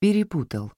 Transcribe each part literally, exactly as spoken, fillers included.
Перепутал.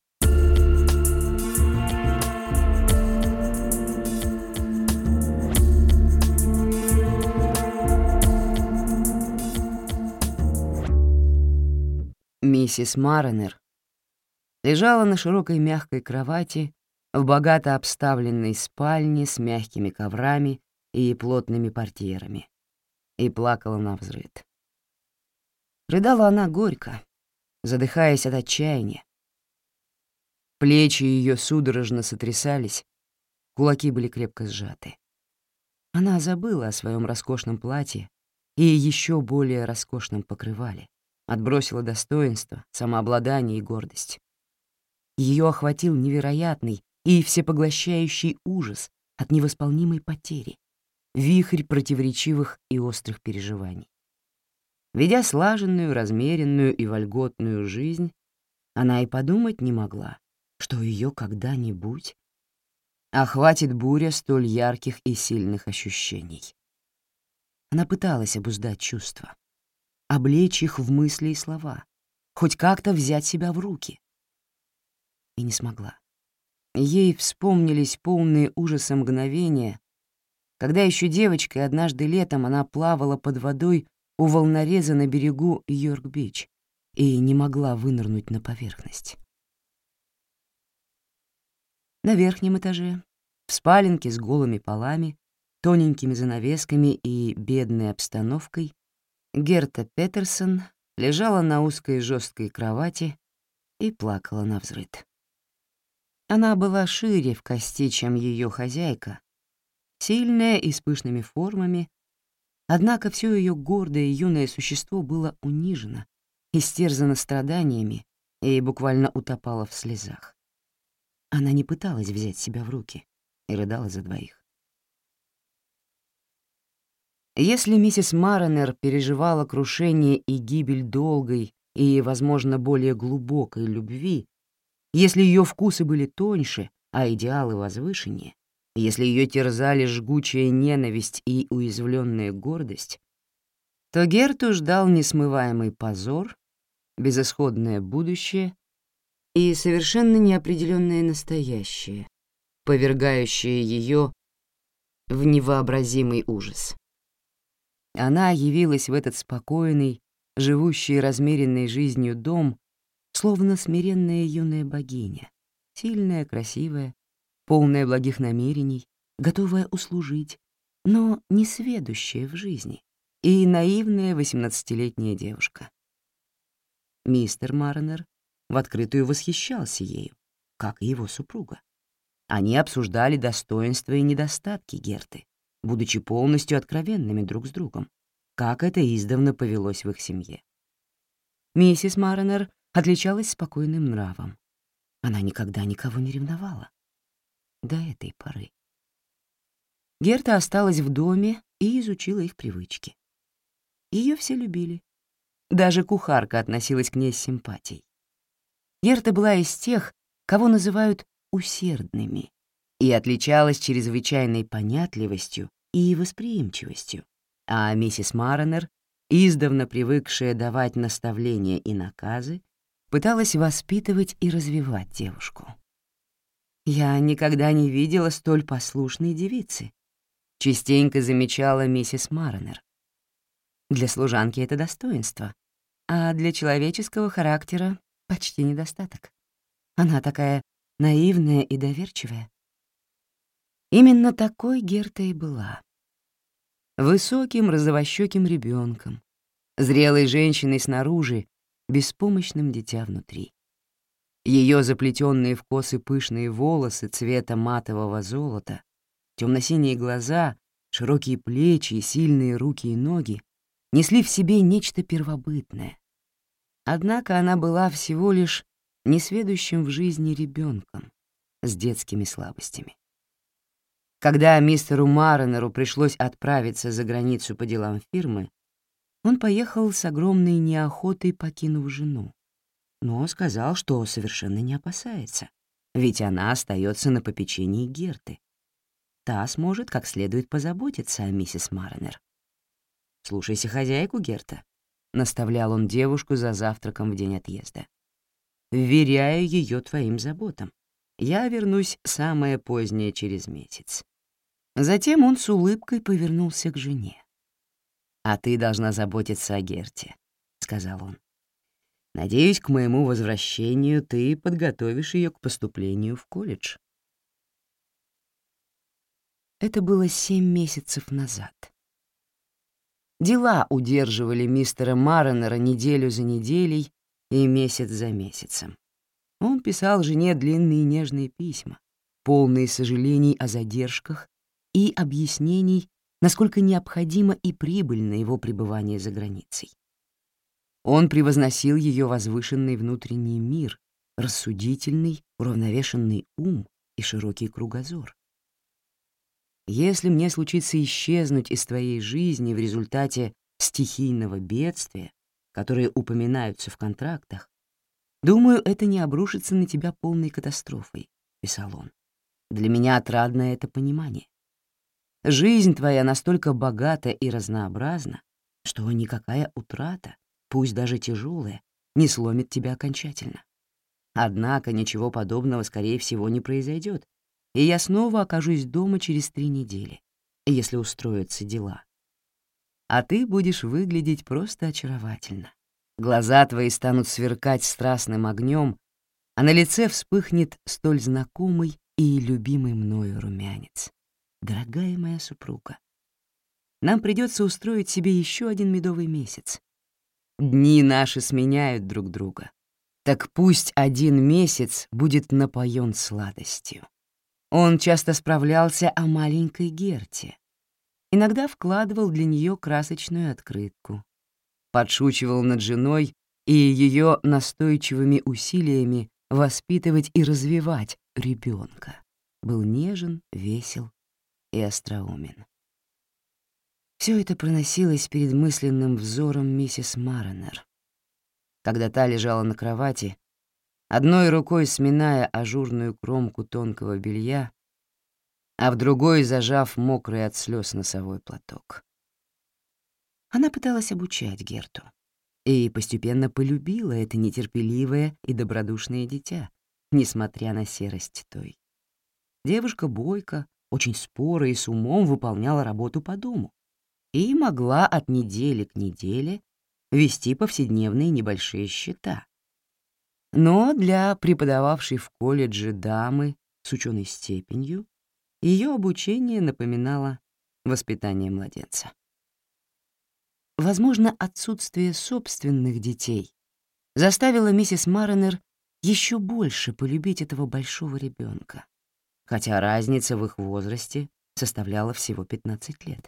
Миссис Марренер лежала на широкой мягкой кровати в богато обставленной спальне с мягкими коврами и плотными портьерами и плакала навзрыд. Рыдала она горько, задыхаясь от отчаяния. Плечи ее судорожно сотрясались, кулаки были крепко сжаты. Она забыла о своем роскошном платье и еще более роскошном покрывале, отбросила достоинство, самообладание и гордость. Ее охватил невероятный и всепоглощающий ужас от невосполнимой потери, вихрь противоречивых и острых переживаний. Ведя слаженную, размеренную и вольготную жизнь, она и подумать не могла, что ее когда-нибудь охватит буря столь ярких и сильных ощущений. Она пыталась обуздать чувства, облечь их в мысли и слова, хоть как-то взять себя в руки. И не смогла. Ей вспомнились полные ужаса мгновения, когда еще девочкой однажды летом она плавала под водой у волнореза на берегу Йорк-Бич и не могла вынырнуть на поверхность. На верхнем этаже, в спаленке с голыми полами, тоненькими занавесками и бедной обстановкой, Герта Петерсон лежала на узкой жесткой кровати и плакала навзрыд. Она была шире в кости, чем ее хозяйка, сильная и с пышными формами, однако все ее гордое юное существо было унижено, истерзано страданиями и буквально утопало в слезах. Она не пыталась взять себя в руки и рыдала за двоих. Если миссис Марренер переживала крушение и гибель долгой и, возможно, более глубокой любви, если ее вкусы были тоньше, а идеалы возвышеннее, если ее терзали жгучая ненависть и уязвленная гордость, то Герту ждал несмываемый позор, безысходное будущее и совершенно неопределенное настоящее, повергающее ее в невообразимый ужас. Она явилась в этот спокойный, живущий размеренной жизнью дом, словно смиренная юная богиня, сильная, красивая, полная благих намерений, готовая услужить, но не сведущая в жизни, и наивная восемнадцатилетняя девушка. Мистер Марренер в открытую восхищался ею, как и его супруга. Они обсуждали достоинства и недостатки Герты, будучи полностью откровенными друг с другом, как это издавна повелось в их семье. Миссис Марренер отличалась спокойным нравом. Она никогда никого не ревновала. До этой поры. Герта осталась в доме и изучила их привычки. Ее все любили. Даже кухарка относилась к ней с симпатией. Герта была из тех, кого называют усердными, и отличалась чрезвычайной понятливостью и восприимчивостью, а миссис Марренер, издавна привыкшая давать наставления и наказы, пыталась воспитывать и развивать девушку. «Я никогда не видела столь послушной девицы», — частенько замечала миссис Марренер. «Для служанки это достоинство, а для человеческого характера почти недостаток. Она такая наивная и доверчивая». Именно такой Герта и была. Высоким розовощёким ребенком, зрелой женщиной снаружи, беспомощным дитя внутри. Ее заплетенные в косы пышные волосы цвета матового золота, темно-синие глаза, широкие плечи и сильные руки и ноги несли в себе нечто первобытное. Однако она была всего лишь несведущим в жизни ребенком с детскими слабостями. Когда мистеру Марренеру пришлось отправиться за границу по делам фирмы, он поехал с огромной неохотой, покинув жену, но сказал, что совершенно не опасается, ведь она остается на попечении Герты. Та сможет как следует позаботиться о миссис Марренер. «Слушайся хозяйку, Герта», — наставлял он девушку за завтраком в день отъезда. вверяю ее твоим заботам. Я вернусь самое позднее через месяц». Затем он с улыбкой повернулся к жене. «А ты должна заботиться о Герте», — сказал он. «Надеюсь, к моему возвращению ты подготовишь ее к поступлению в колледж». Это было семь месяцев назад. Дела удерживали мистера Марренера неделю за неделей и месяц за месяцем. Он писал жене длинные нежные письма, полные сожалений о задержках и объяснений, насколько необходимо и прибыльно его пребывание за границей. Он превозносил ее возвышенный внутренний мир, рассудительный, уравновешенный ум и широкий кругозор. «Если мне случится исчезнуть из твоей жизни в результате стихийного бедствия, которые упоминаются в контрактах, думаю, это не обрушится на тебя полной катастрофой», — писал он. «Для меня отрадно это понимание. Жизнь твоя настолько богата и разнообразна, что никакая утрата, пусть даже тяжелая, не сломит тебя окончательно. Однако ничего подобного, скорее всего, не произойдет, и я снова окажусь дома через три недели, если устроятся дела. А ты будешь выглядеть просто очаровательно. Глаза твои станут сверкать страстным огнем, а на лице вспыхнет столь знакомый и любимый мною румянец. Дорогая моя супруга, нам придется устроить себе еще один медовый месяц. Дни наши сменяют друг друга, так пусть один месяц будет напоен сладостью». Он часто справлялся о маленькой Герте, иногда вкладывал для нее красочную открытку, подшучивал над женой и ее настойчивыми усилиями воспитывать и развивать ребенка, был нежен, весел и остроумен. Все это проносилось перед мысленным взором миссис Марренер, когда та лежала на кровати, одной рукой сминая ажурную кромку тонкого белья, а в другой зажав мокрый от слез носовой платок. Она пыталась обучать Герту и постепенно полюбила это нетерпеливое и добродушное дитя, несмотря на серость той. Девушка бойко, очень споро и с умом выполняла работу по дому и могла от недели к неделе вести повседневные небольшие счета. Но для преподававшей в колледже дамы с ученой степенью ее обучение напоминало воспитание младенца. Возможно, отсутствие собственных детей заставило миссис Марренер еще больше полюбить этого большого ребенка, хотя разница в их возрасте составляла всего пятнадцать лет.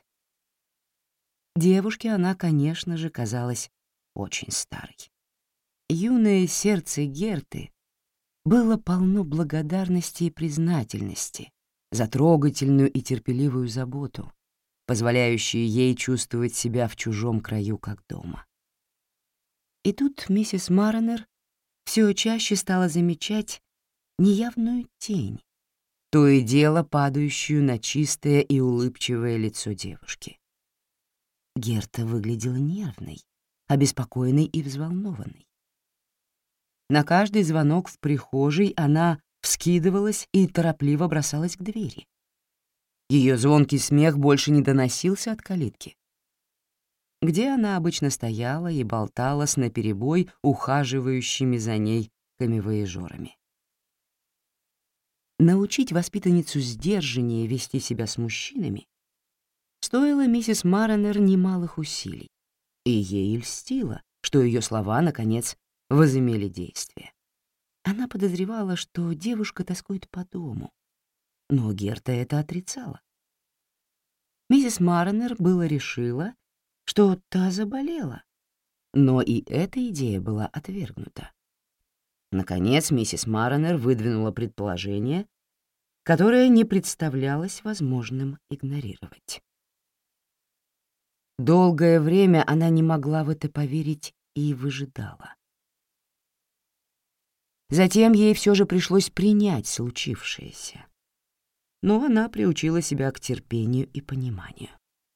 Девушке она, конечно же, казалась очень старой. Юное сердце Герты было полно благодарности и признательности за трогательную и терпеливую заботу, позволяющую ей чувствовать себя в чужом краю как дома. И тут миссис Марренер все чаще стала замечать неявную тень, то и дело падающую на чистое и улыбчивое лицо девушки. Герта выглядела нервной, обеспокоенной и взволнованной. На каждый звонок в прихожей она вскидывалась и торопливо бросалась к двери. Ее звонкий смех больше не доносился от калитки, где она обычно стояла и болтала с наперебой ухаживающими за ней камевояжерами. Научить воспитанницу сдержаннее вести себя с мужчинами стоило миссис Марренер немалых усилий, и ей льстило, что ее слова, наконец, возымели действие. Она подозревала, что девушка тоскует по дому, но Герта это отрицала. Миссис Марренер было решила, что та заболела, но и эта идея была отвергнута. Наконец, миссис Марренер выдвинула предположение, которое не представлялось возможным игнорировать. Долгое время она не могла в это поверить и выжидала. Затем ей все же пришлось принять случившееся, но она приучила себя к терпению и пониманию.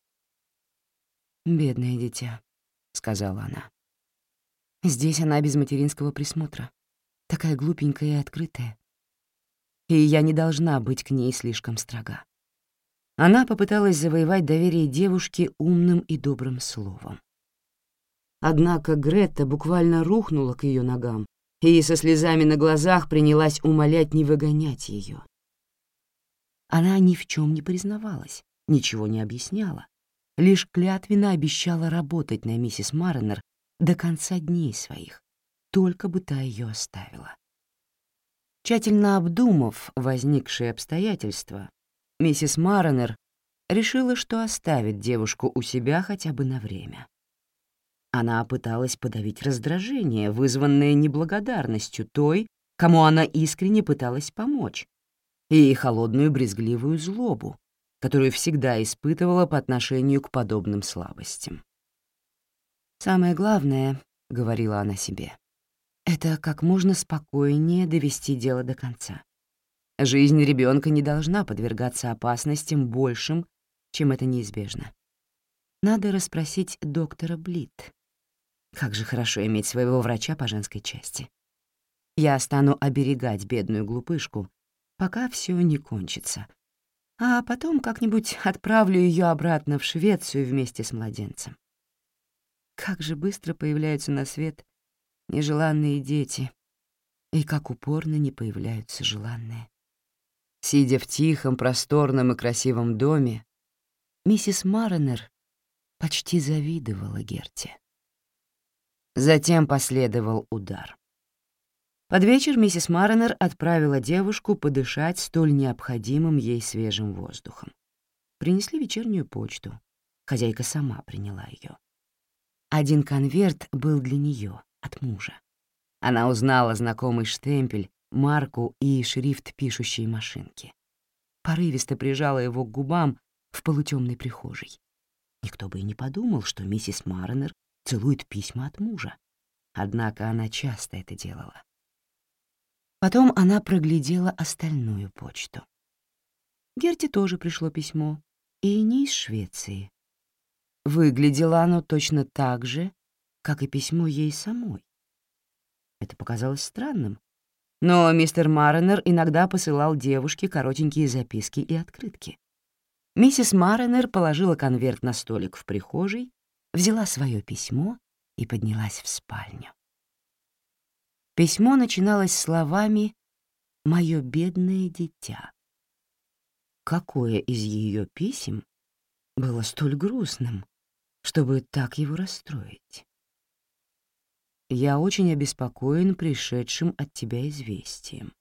«Бедное дитя», — сказала она. «Здесь она без материнского присмотра. такая глупенькая и открытая. И я не должна быть к ней слишком строга. Она попыталась завоевать доверие девушки умным и добрым словом. Однако Гретта буквально рухнула к ее ногам и со слезами на глазах принялась умолять не выгонять ее. Она ни в чем не признавалась, ничего не объясняла, лишь клятвенно обещала работать на миссис Марренер до конца дней своих, только бы та ее оставила. Тщательно обдумав возникшие обстоятельства, миссис Марренер решила, что оставит девушку у себя хотя бы на время. Она пыталась подавить раздражение, вызванное неблагодарностью той, кому она искренне пыталась помочь, и холодную брезгливую злобу, которую всегда испытывала по отношению к подобным слабостям. «Самое главное, — говорила она себе, — это как можно спокойнее довести дело до конца. Жизнь ребенка не должна подвергаться опасностям большим, чем это неизбежно. Надо расспросить доктора Блит. Как же хорошо иметь своего врача по женской части. Я стану оберегать бедную глупышку, пока все не кончится, а потом как-нибудь отправлю ее обратно в Швецию вместе с младенцем. Как же быстро появляются на свет нежеланные дети, и как упорно не появляются желанные». Сидя в тихом, просторном и красивом доме, миссис Марренер почти завидовала Герте. Затем последовал удар. Под вечер миссис Марренер отправила девушку подышать столь необходимым ей свежим воздухом. Принесли вечернюю почту. Хозяйка сама приняла ее. Один конверт был для нее от мужа. Она узнала знакомый штемпель, марку и шрифт пишущей машинки. Порывисто прижала его к губам в полутемной прихожей. Никто бы и не подумал, что миссис Марренер целует письма от мужа. Однако она часто это делала. Потом она проглядела остальную почту. Герте тоже пришло письмо, и не из Швеции. Выглядело оно точно так же, как и письмо ей самой. Это показалось странным, но мистер Марренер иногда посылал девушке коротенькие записки и открытки. Миссис Марренер положила конверт на столик в прихожей, взяла свое письмо и поднялась в спальню. Письмо начиналось словами «Мое бедное дитя». Какое из ее писем было столь грустным, чтобы так его расстроить? «Я очень обеспокоен пришедшим от тебя известием».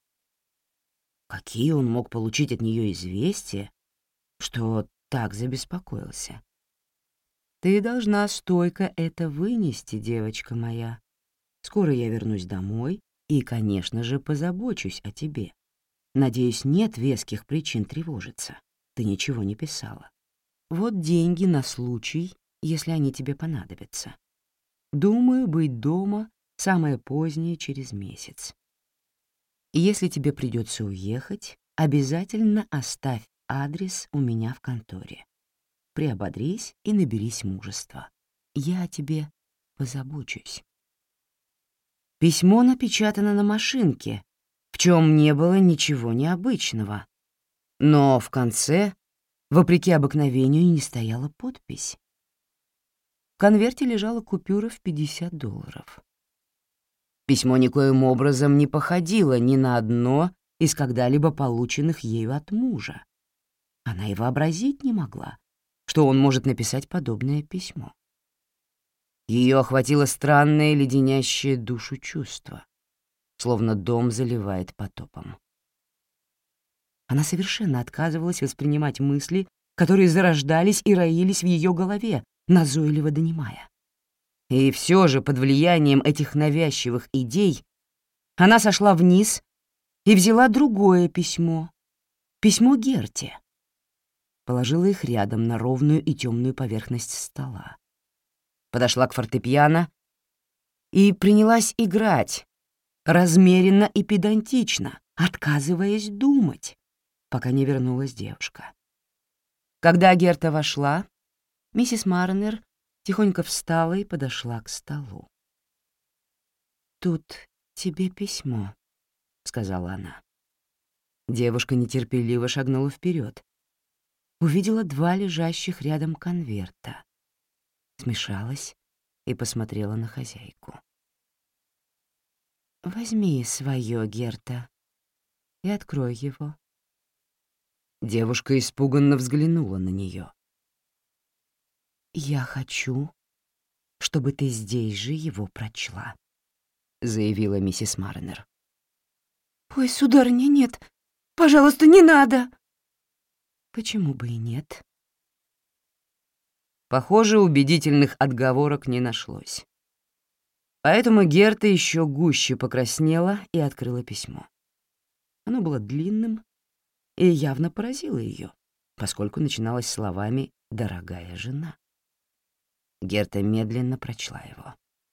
Какие он мог получить от нее известия, что так забеспокоился? «Ты должна стойко это вынести, девочка моя. Скоро я вернусь домой и, конечно же, позабочусь о тебе. Надеюсь, нет веских причин тревожиться. Ты ничего не писала. Вот деньги на случай, если они тебе понадобятся. Думаю, быть дома самое позднее через месяц. Если тебе придется уехать, обязательно оставь адрес у меня в конторе. Приободрись и наберись мужества. Я о тебе позабочусь». Письмо напечатано на машинке, в чем не было ничего необычного. Но в конце, вопреки обыкновению, не стояла подпись. В конверте лежала купюра в пятьдесят долларов. Письмо никоим образом не походило ни на одно из когда-либо полученных ею от мужа. Она и вообразить не могла, что он может написать подобное письмо. Ее охватило странное леденящее душу чувство, словно дом заливает потопом. Она совершенно отказывалась воспринимать мысли, которые зарождались и роились в ее голове, назойливо донимая. И все же под влиянием этих навязчивых идей она сошла вниз и взяла другое письмо, письмо Герте. Положила их рядом на ровную и темную поверхность стола. Подошла к фортепиано и принялась играть, размеренно и педантично, отказываясь думать, пока не вернулась девушка. Когда Герта вошла, миссис Марренер тихонько встала и подошла к столу. «Тут тебе письмо», — сказала она. Девушка нетерпеливо шагнула вперед. Увидела два лежащих рядом конверта. Смешалась и посмотрела на хозяйку. «Возьми свое, Герта, и открой его». Девушка испуганно взглянула на нее. «Я хочу, чтобы ты здесь же его прочла», — заявила миссис Марнер. «Ой, сударыня, нет, пожалуйста, не надо!» «Почему бы и нет?» Похоже, убедительных отговорок не нашлось. Поэтому Герта еще гуще покраснела и открыла письмо. Оно было длинным и явно поразило ее, поскольку начиналось словами «дорогая жена». Герта медленно прочла его.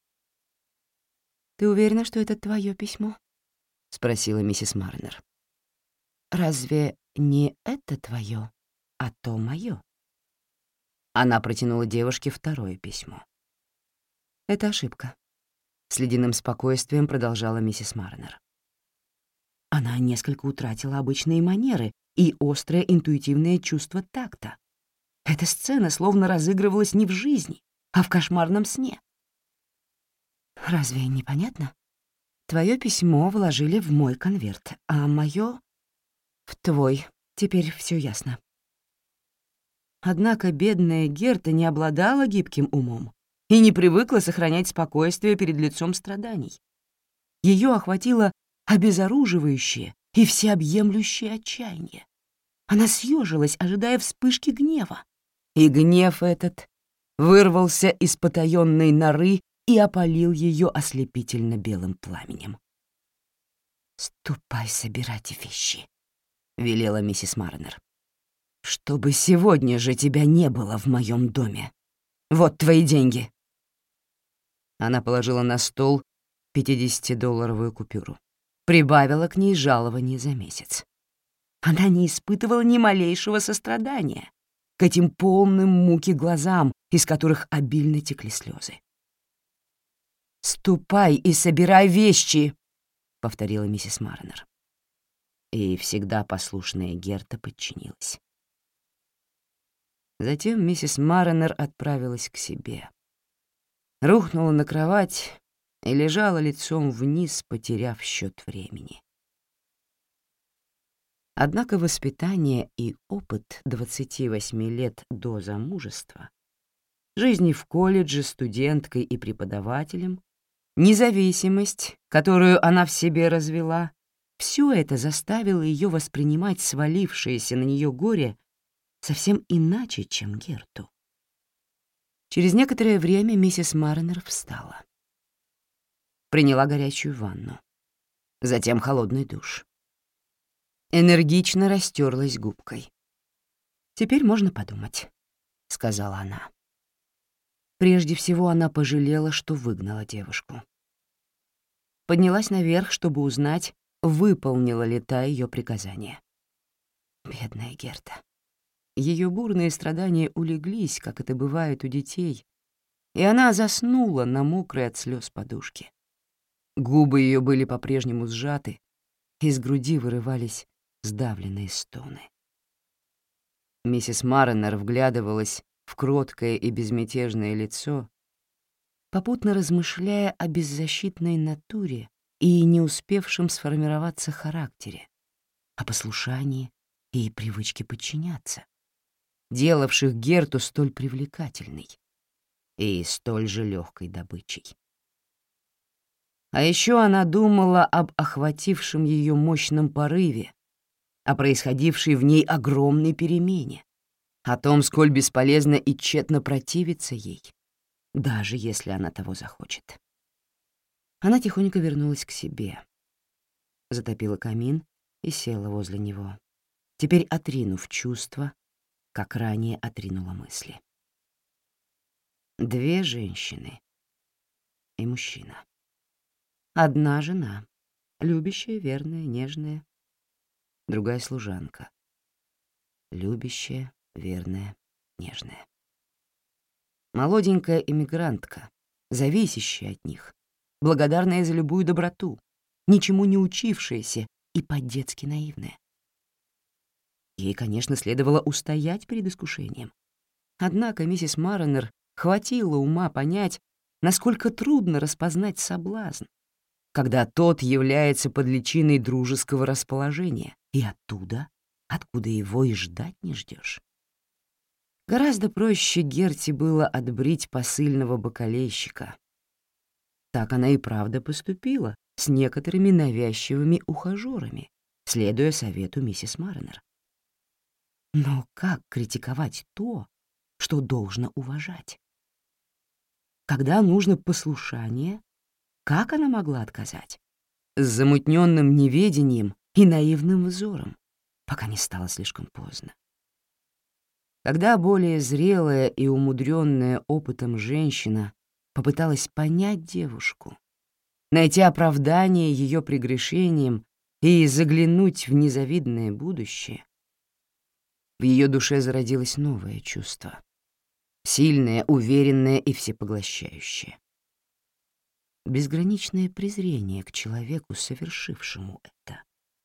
«Ты уверена, что это твое письмо?» — спросила миссис Марнер. «Разве не это твое, а то мое?» Она протянула девушке второе письмо. «Это ошибка», — с ледяным спокойствием продолжала миссис Марнер. Она несколько утратила обычные манеры и острое интуитивное чувство такта. Эта сцена словно разыгрывалась не в жизни, а в кошмарном сне. «Разве непонятно? Твое письмо вложили в мой конверт, а мое — в твой. Теперь все ясно». Однако бедная Герта не обладала гибким умом и не привыкла сохранять спокойствие перед лицом страданий. Ее охватило обезоруживающее и всеобъемлющее отчаяние. Она съежилась, ожидая вспышки гнева. И гнев этот вырвался из потаённой норы и опалил ее ослепительно белым пламенем. «Ступай, собирайте вещи», — велела миссис Марнер. «Чтобы сегодня же тебя не было в моем доме. Вот твои деньги». Она положила на стол пятидесятидолларовую купюру. Прибавила к ней жалование за месяц. Она не испытывала ни малейшего сострадания к этим полным муки глазам, из которых обильно текли слезы. «Ступай и собирай вещи», — повторила миссис Марнер. И всегда послушная Герта подчинилась. Затем миссис Марнер отправилась к себе. Рухнула на кровать и лежала лицом вниз, потеряв счет времени. Однако воспитание и опыт двадцати восьми лет до замужества, жизни в колледже студенткой и преподавателем, независимость, которую она в себе развела, все это заставило ее воспринимать свалившееся на нее горе совсем иначе, чем Герту. Через некоторое время миссис Марнер встала. Приняла горячую ванну, затем холодный душ. Энергично растерлась губкой. «Теперь можно подумать», — сказала она. Прежде всего она пожалела, что выгнала девушку. Поднялась наверх, чтобы узнать, выполнила ли та ее приказание. Бедная Герта. Ее бурные страдания улеглись, как это бывает у детей, и она заснула на мокрой от слез подушке. Губы ее были по-прежнему сжаты, из груди вырывались сдавленные стоны. Миссис Марнер вглядывалась в кроткое и безмятежное лицо, попутно размышляя о беззащитной натуре и не успевшем сформироваться характере, о послушании и привычке подчиняться, делавших Герту столь привлекательной и столь же легкой добычей. А еще она думала об охватившем ее мощном порыве, о происходившей в ней огромной перемене, о том, сколь бесполезно и тщетно противиться ей, даже если она того захочет. Она тихонько вернулась к себе, затопила камин и села возле него, теперь отринув чувства, как ранее отринула мысли. Две женщины и мужчина. Одна жена, любящая, верная, нежная. Другая служанка, любящая, верная, нежная. Молоденькая эмигрантка, зависящая от них, благодарная за любую доброту, ничему не учившаяся и по-детски наивная. Ей, конечно, следовало устоять перед искушением. Однако миссис Марренер хватило ума понять, насколько трудно распознать соблазн, когда тот является под личиной дружеского расположения, и оттуда, откуда его и ждать не ждешь. Гораздо проще Герти было отбрить посыльного бакалейщика. Так она и правда поступила с некоторыми навязчивыми ухажёрами, следуя совету миссис Марренер. Но как критиковать то, что должно уважать? Когда нужно послушание, как она могла отказать? С замутненным неведением и наивным взором, пока не стало слишком поздно. Когда более зрелая и умудренная опытом женщина попыталась понять девушку, найти оправдание ее прегрешениям и заглянуть в незавидное будущее, в ее душе зародилось новое чувство, сильное, уверенное и всепоглощающее. Безграничное презрение к человеку, совершившему это.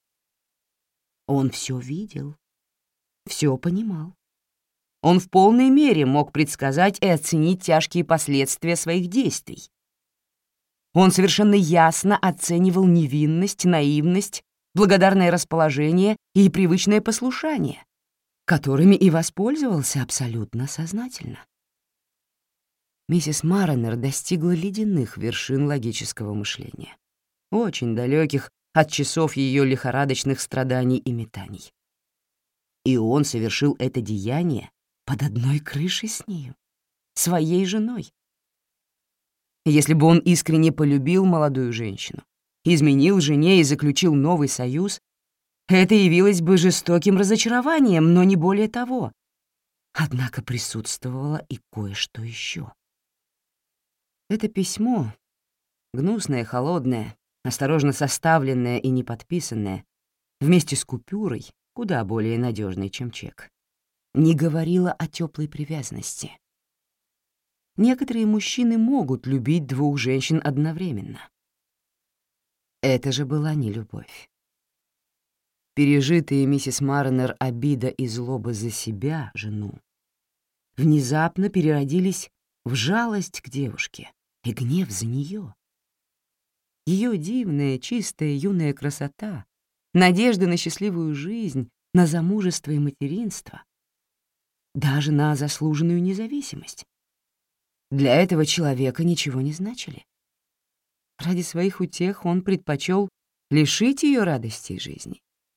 Он все видел, все понимал. Он в полной мере мог предсказать и оценить тяжкие последствия своих действий. Он совершенно ясно оценивал невинность, наивность, благодарное расположение и привычное послушание, которыми и воспользовался абсолютно сознательно. Миссис Марренер достигла ледяных вершин логического мышления, очень далеких от часов ее лихорадочных страданий и метаний. И он совершил это деяние под одной крышей с нею, своей женой. Если бы он искренне полюбил молодую женщину, изменил жене и заключил новый союз, это явилось бы жестоким разочарованием, но не более того. Однако присутствовало и кое-что еще. Это письмо, гнусное, холодное, осторожно составленное и не подписанное, вместе с купюрой, куда более надежной, чем чек, не говорило о теплой привязанности. Некоторые мужчины могут любить двух женщин одновременно. Это же была не любовь. Пережитые миссис Марренер обида и злоба за себя, жену, внезапно переродились в жалость к девушке и гнев за нее. Ее дивная, чистая юная красота, надежда на счастливую жизнь, на замужество и материнство, даже на заслуженную независимость. Для этого человека ничего не значили. Ради своих утех он предпочел лишить ее радостей жизни.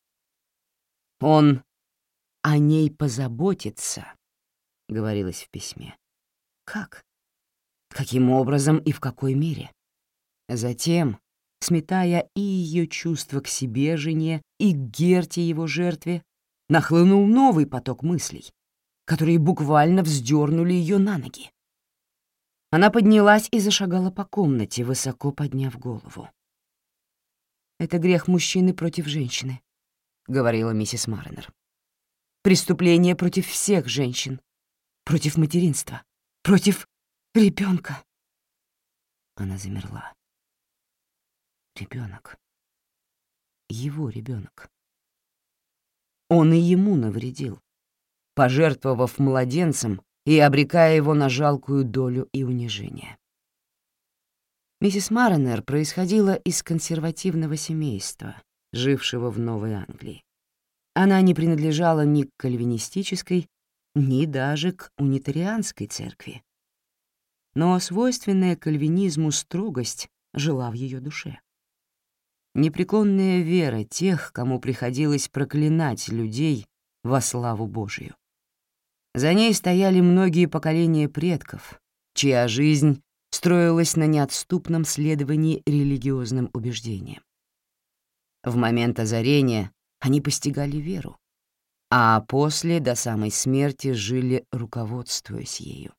Он о ней позаботится, говорилось в письме. Как? Каким образом и в какой мере? Затем, сметая и ее чувства к себе, жене, и к Герте, его жертве, нахлынул новый поток мыслей, которые буквально вздернули ее на ноги. Она поднялась и зашагала по комнате, высоко подняв голову. «Это грех мужчины против женщины», — говорила миссис Марренер. «Преступление против всех женщин, против материнства, против ребенка». Она замерла. Ребенок. Его ребенок. Он и ему навредил, пожертвовав младенцем и обрекая его на жалкую долю и унижение. Миссис Марренер происходила из консервативного семейства, жившего в Новой Англии. Она не принадлежала ни к кальвинистической, ни даже к унитарианской церкви. Но свойственная кальвинизму строгость жила в ее душе. Непреклонная вера тех, кому приходилось проклинать людей во славу Божию. За ней стояли многие поколения предков, чья жизнь строилась на неотступном следовании религиозным убеждениям. В момент озарения они постигали веру, а после, до самой смерти, жили, руководствуясь ею.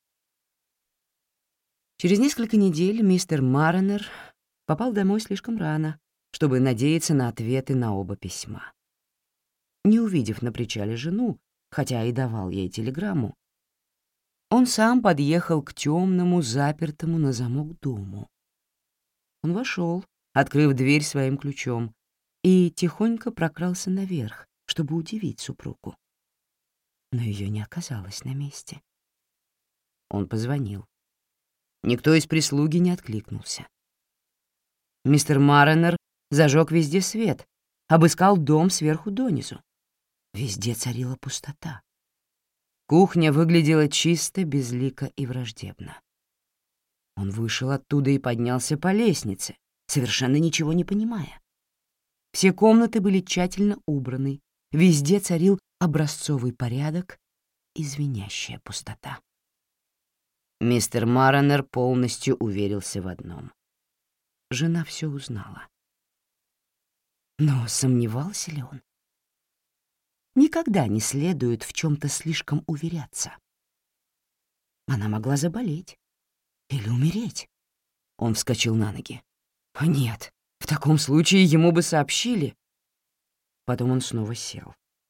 Через несколько недель мистер Марренер попал домой слишком рано, чтобы надеяться на ответы на оба письма. Не увидев на причале жену, хотя и давал ей телеграмму, он сам подъехал к темному, запертому на замок дому. Он вошел, открыв дверь своим ключом, и тихонько прокрался наверх, чтобы удивить супругу. Но ее не оказалось на месте. Он позвонил. Никто из прислуги не откликнулся. Мистер Марренер зажег везде свет, обыскал дом сверху донизу. Везде царила пустота. Кухня выглядела чисто, безлико и враждебно. Он вышел оттуда и поднялся по лестнице, совершенно ничего не понимая. Все комнаты были тщательно убраны, везде царил образцовый порядок и звенящая пустота. Мистер Марренер полностью уверился в одном. Жена все узнала. Но сомневался ли он? Никогда не следует в чем-то слишком уверяться. Она могла заболеть или умереть. Он вскочил на ноги. Нет, в таком случае ему бы сообщили. Потом он снова сел.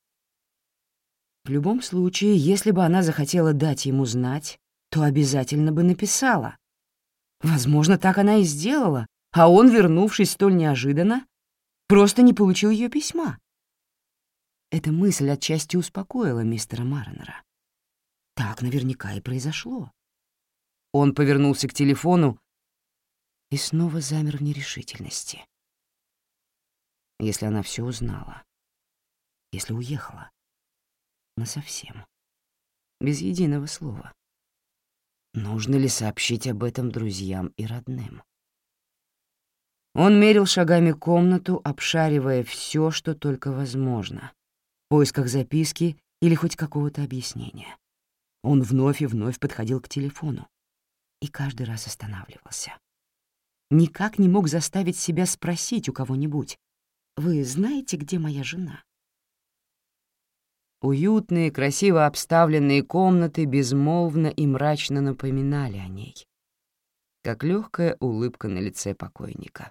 В любом случае, если бы она захотела дать ему знать, то обязательно бы написала. Возможно, так она и сделала, а он, вернувшись столь неожиданно, просто не получил ее письма. Эта мысль отчасти успокоила мистера Марренера. Так наверняка и произошло. Он повернулся к телефону и снова замер в нерешительности. Если она все узнала, если уехала, насовсем, без единого слова, нужно ли сообщить об этом друзьям и родным? Он мерил шагами комнату, обшаривая все, что только возможно, в поисках записки или хоть какого-то объяснения. Он вновь и вновь подходил к телефону и каждый раз останавливался. Никак не мог заставить себя спросить у кого-нибудь: «Вы знаете, где моя жена?» Уютные, красиво обставленные комнаты безмолвно и мрачно напоминали о ней, как легкая улыбка на лице покойника.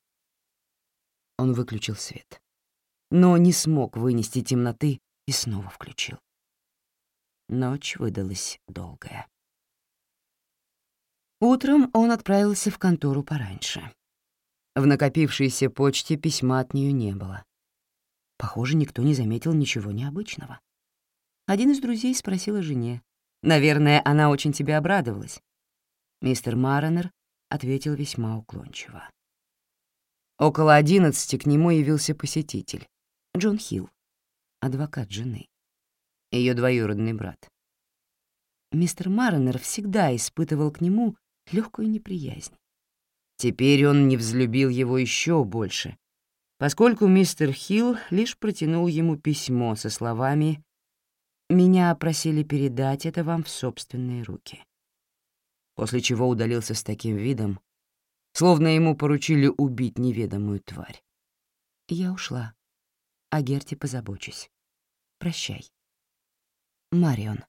Он выключил свет, но не смог вынести темноты и снова включил. Ночь выдалась долгая. Утром он отправился в контору пораньше. В накопившейся почте письма от нее не было. Похоже, никто не заметил ничего необычного. Один из друзей спросил о жене. «Наверное, она очень тебе обрадовалась». Мистер Марренер ответил весьма уклончиво. Около одиннадцати к нему явился посетитель, Джон Хилл, адвокат жены, ее двоюродный брат. Мистер Марренер всегда испытывал к нему легкую неприязнь. Теперь он не взлюбил его еще больше, поскольку мистер Хилл лишь протянул ему письмо со словами: «Меня просили передать это вам в собственные руки», после чего удалился с таким видом, словно ему поручили убить неведомую тварь. Я ушла. О Герте позабочусь. Прощай. Марион.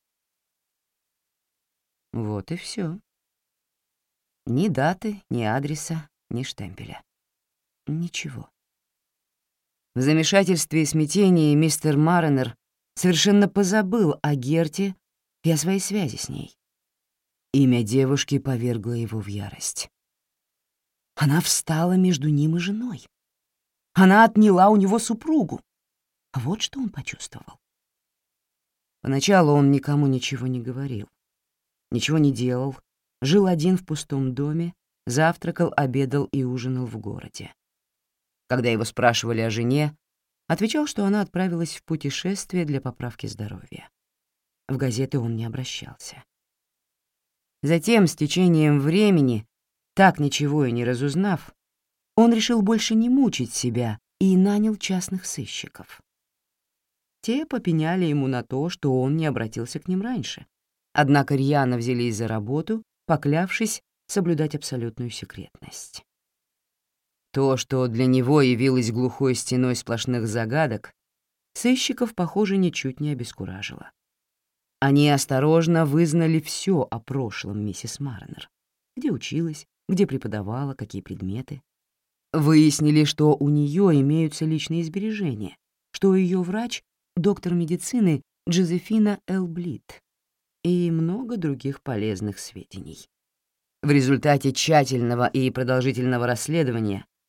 Вот и все. Ни даты, ни адреса, ни штемпеля. Ничего. В замешательстве и смятении мистер Марренер совершенно позабыл о Герте и о своей связи с ней. Имя девушки повергло его в ярость. Она встала между ним и женой. Она отняла у него супругу. Вот что он почувствовал. Поначалу он никому ничего не говорил, ничего не делал, жил один в пустом доме, завтракал, обедал и ужинал в городе. Когда его спрашивали о жене, отвечал, что она отправилась в путешествие для поправки здоровья. В газеты он не обращался. Затем, с течением времени, так ничего и не разузнав, он решил больше не мучить себя и нанял частных сыщиков. Те попеняли ему на то, что он не обратился к ним раньше, однако рьяно взялись за работу, поклявшись соблюдать абсолютную секретность. То, что для него явилось глухой стеной сплошных загадок, сыщиков, похоже, ничуть не обескуражило. Они осторожно вызнали все о прошлом миссис Марренер: где училась, где преподавала, какие предметы. Выяснили, что у нее имеются личные сбережения, что ее врач — доктор медицины Джозефина Л. Блит, и много других полезных сведений. В результате тщательного и продолжительного расследования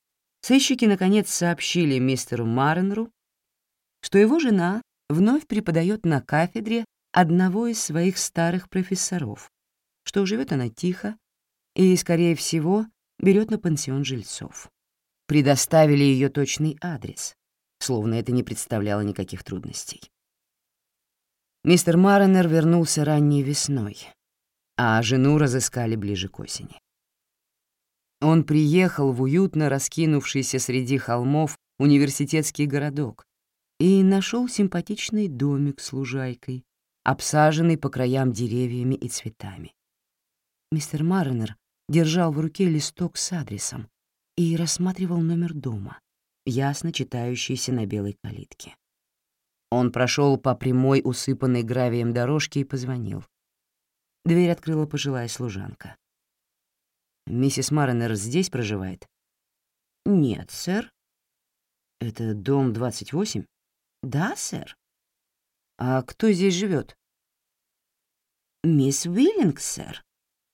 Сыщики, наконец, сообщили мистеру Марренеру, что его жена вновь преподает на кафедре одного из своих старых профессоров, что живет она тихо и, скорее всего, берет на пансион жильцов. Предоставили ее точный адрес, словно это не представляло никаких трудностей. Мистер Марренер вернулся ранней весной, а жену разыскали ближе к осени. Он приехал в уютно раскинувшийся среди холмов университетский городок и нашел симпатичный домик с лужайкой, обсаженный по краям деревьями и цветами. Мистер Марренер держал в руке листок с адресом и рассматривал номер дома, ясно читающийся на белой калитке. Он прошел по прямой, усыпанной гравием дорожке и позвонил. Дверь открыла пожилая служанка. «Миссис Марренер здесь проживает?» «Нет, сэр». «Это дом двадцать восемь?» «Да, сэр». «А кто здесь живет?» «Мисс Уиллингс, сэр».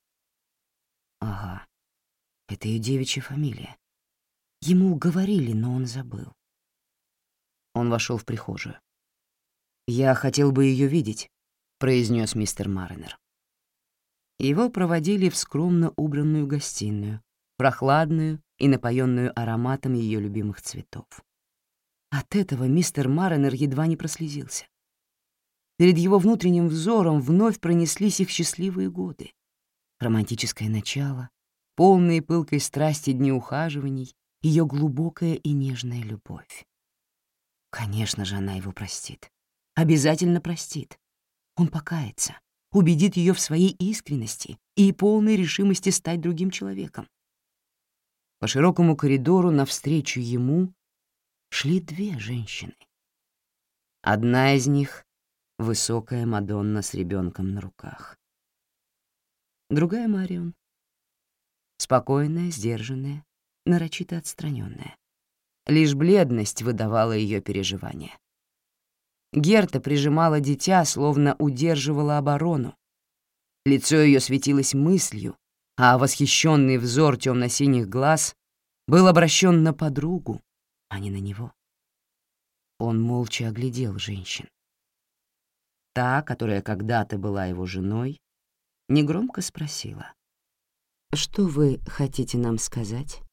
«Ага, это ее девичья фамилия. Ему говорили, но он забыл». Он вошел в прихожую. «Я хотел бы ее видеть», — произнес мистер Марренер. Его проводили в скромно убранную гостиную, прохладную и напоенную ароматом ее любимых цветов. От этого мистер Марренер едва не прослезился. Перед его внутренним взором вновь пронеслись их счастливые годы. Романтическое начало, полные пылкой страсти дни ухаживаний, ее глубокая и нежная любовь. Конечно же, она его простит. Обязательно простит. Он покается, убедит ее в своей искренности и полной решимости стать другим человеком. По широкому коридору навстречу ему шли две женщины. Одна из них — высокая Мадонна с ребенком на руках. Другая — Марион. Спокойная, сдержанная, нарочито отстраненная. Лишь бледность выдавала ее переживания. Герта прижимала дитя, словно удерживала оборону. Лицо ее светилось мыслью, а восхищенный взор темно-синих глаз был обращен на подругу, а не на него. Он молча оглядел женщин. Та, которая когда-то была его женой, негромко спросила: «Что вы хотите нам сказать?»